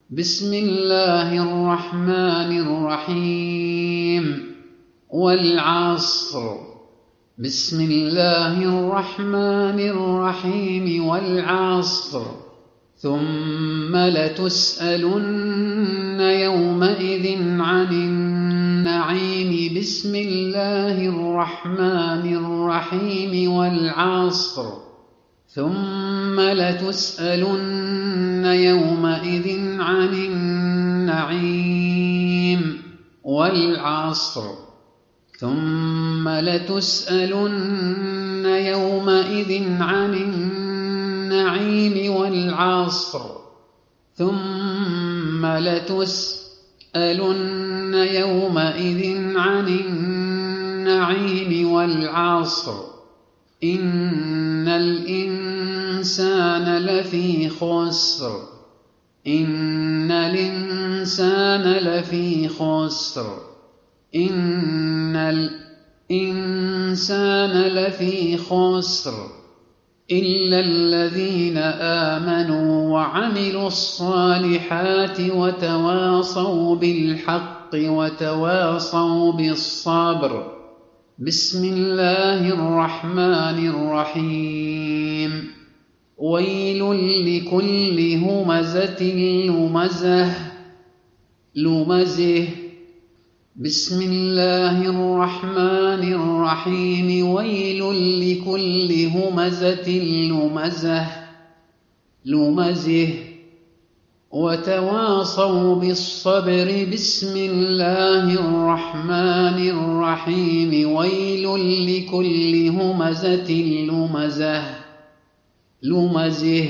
بسم الله الرحمن الرحيم والعصر. بسم الله الرحمن الرحيم والعصر. ثم لتسألن يومئذ عن النعيم. بسم الله الرحمن الرحيم والعصر. ثم لتسألن يومئذ عن النعيم والعصر. ثم لتسألن يومئذ عن النعيم والعصر. ثم لتسألن يومئذ عن النعيم والعصر. إن الإنسان لفي خسر. إن الإنسان لفي خسر. إن الإنسان لفي خسر إلا الذين آمنوا وعملوا الصالحات وتواصوا بالحق وتواصوا بالصبر. بسم الله الرحمن الرحيم. ويل لكل همزة لمزه. بسم الله الرحمن الرحيم. ويل لكل همزة لمزه. وتواصوا بالصبر. بسم الله الرحمن الرحيم. ويل لكل همزة لمزه.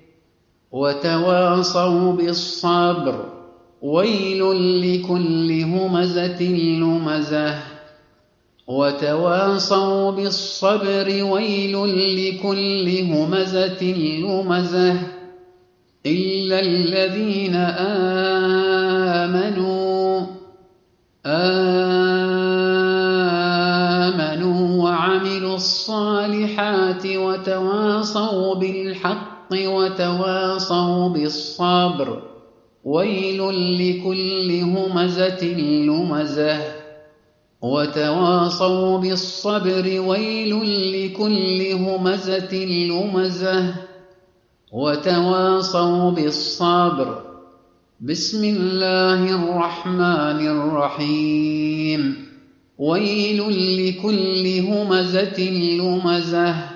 وتواصوا بالصبر. ويل لكل همزة لمزه. وتواصوا بالصبر. ويل لكل همزة لمزه إلا الذين آمنوا وعملوا الصالحات وتواصوا بالحق وتواصوا بالصبر. ويل لكل همزة لمزه. وتواصوا بالصبر. ويل لكل همزة لمزه. وتواصوا بالصبر. بسم الله الرحمن الرحيم. ويل لكل همزة لمزه.